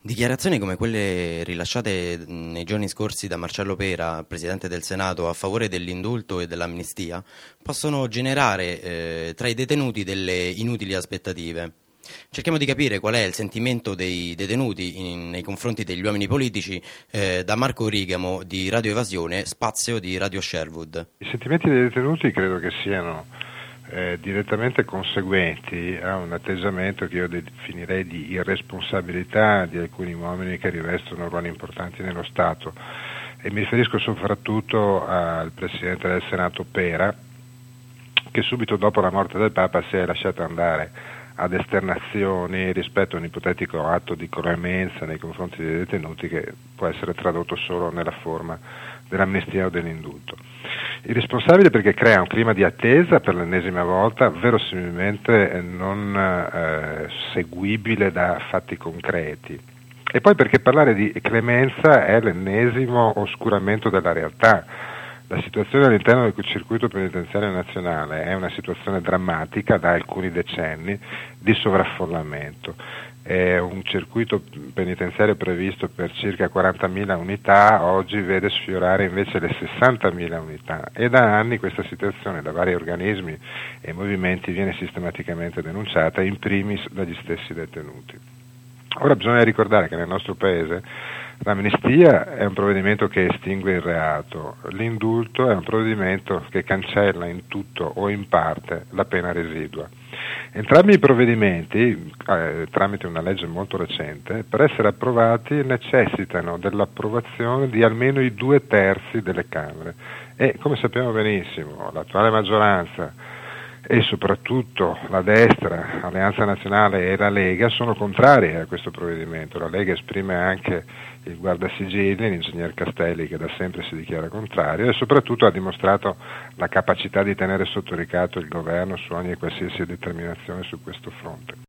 Dichiarazioni come quelle rilasciate nei giorni scorsi da Marcello Pera, Presidente del Senato, a favore dell'indulto e dell'amnistia, possono generare tra i detenuti delle inutili aspettative. Cerchiamo di capire qual è il sentimento dei detenuti nei confronti degli uomini politici da Marco Rigamo di Radio Evasione, spazio di Radio Sherwood. I sentimenti dei detenuti credo che siano direttamente conseguenti a un atteggiamento che io definirei di irresponsabilità di alcuni uomini che rivestono ruoli importanti nello Stato, e mi riferisco soprattutto al Presidente del Senato Pera, che subito dopo la morte del Papa si è lasciato andare ad esternazioni rispetto a un ipotetico atto di clemenza nei confronti dei detenuti che può essere tradotto solo nella forma dell'amnistia o dell'indulto. Irresponsabile perché crea un clima di attesa per l'ennesima volta, verosimilmente non seguibile da fatti concreti. E poi perché parlare di clemenza è l'ennesimo oscuramento della realtà. La situazione all'interno del circuito penitenziario nazionale è una situazione drammatica da alcuni decenni di sovraffollamento. È un circuito penitenziario previsto per circa 40.000 unità, oggi vede sfiorare invece le 60.000 unità, e da anni questa situazione da vari organismi e movimenti viene sistematicamente denunciata, in primis dagli stessi detenuti. Ora bisogna ricordare che nel nostro Paese l'amnistia è un provvedimento che estingue il reato, l'indulto è un provvedimento che cancella in tutto o in parte la pena residua. Entrambi i provvedimenti, tramite una legge molto recente, per essere approvati necessitano dell'approvazione di almeno i 2/3 delle Camere, e come sappiamo benissimo l'attuale maggioranza e soprattutto la destra, Alleanza Nazionale e la Lega sono contrarie a questo provvedimento. La Lega esprime anche il guardasigilli, l'ingegner Castelli, che da sempre si dichiara contrario, e soprattutto ha dimostrato la capacità di tenere sotto ricatto il governo su ogni e qualsiasi determinazione su questo fronte.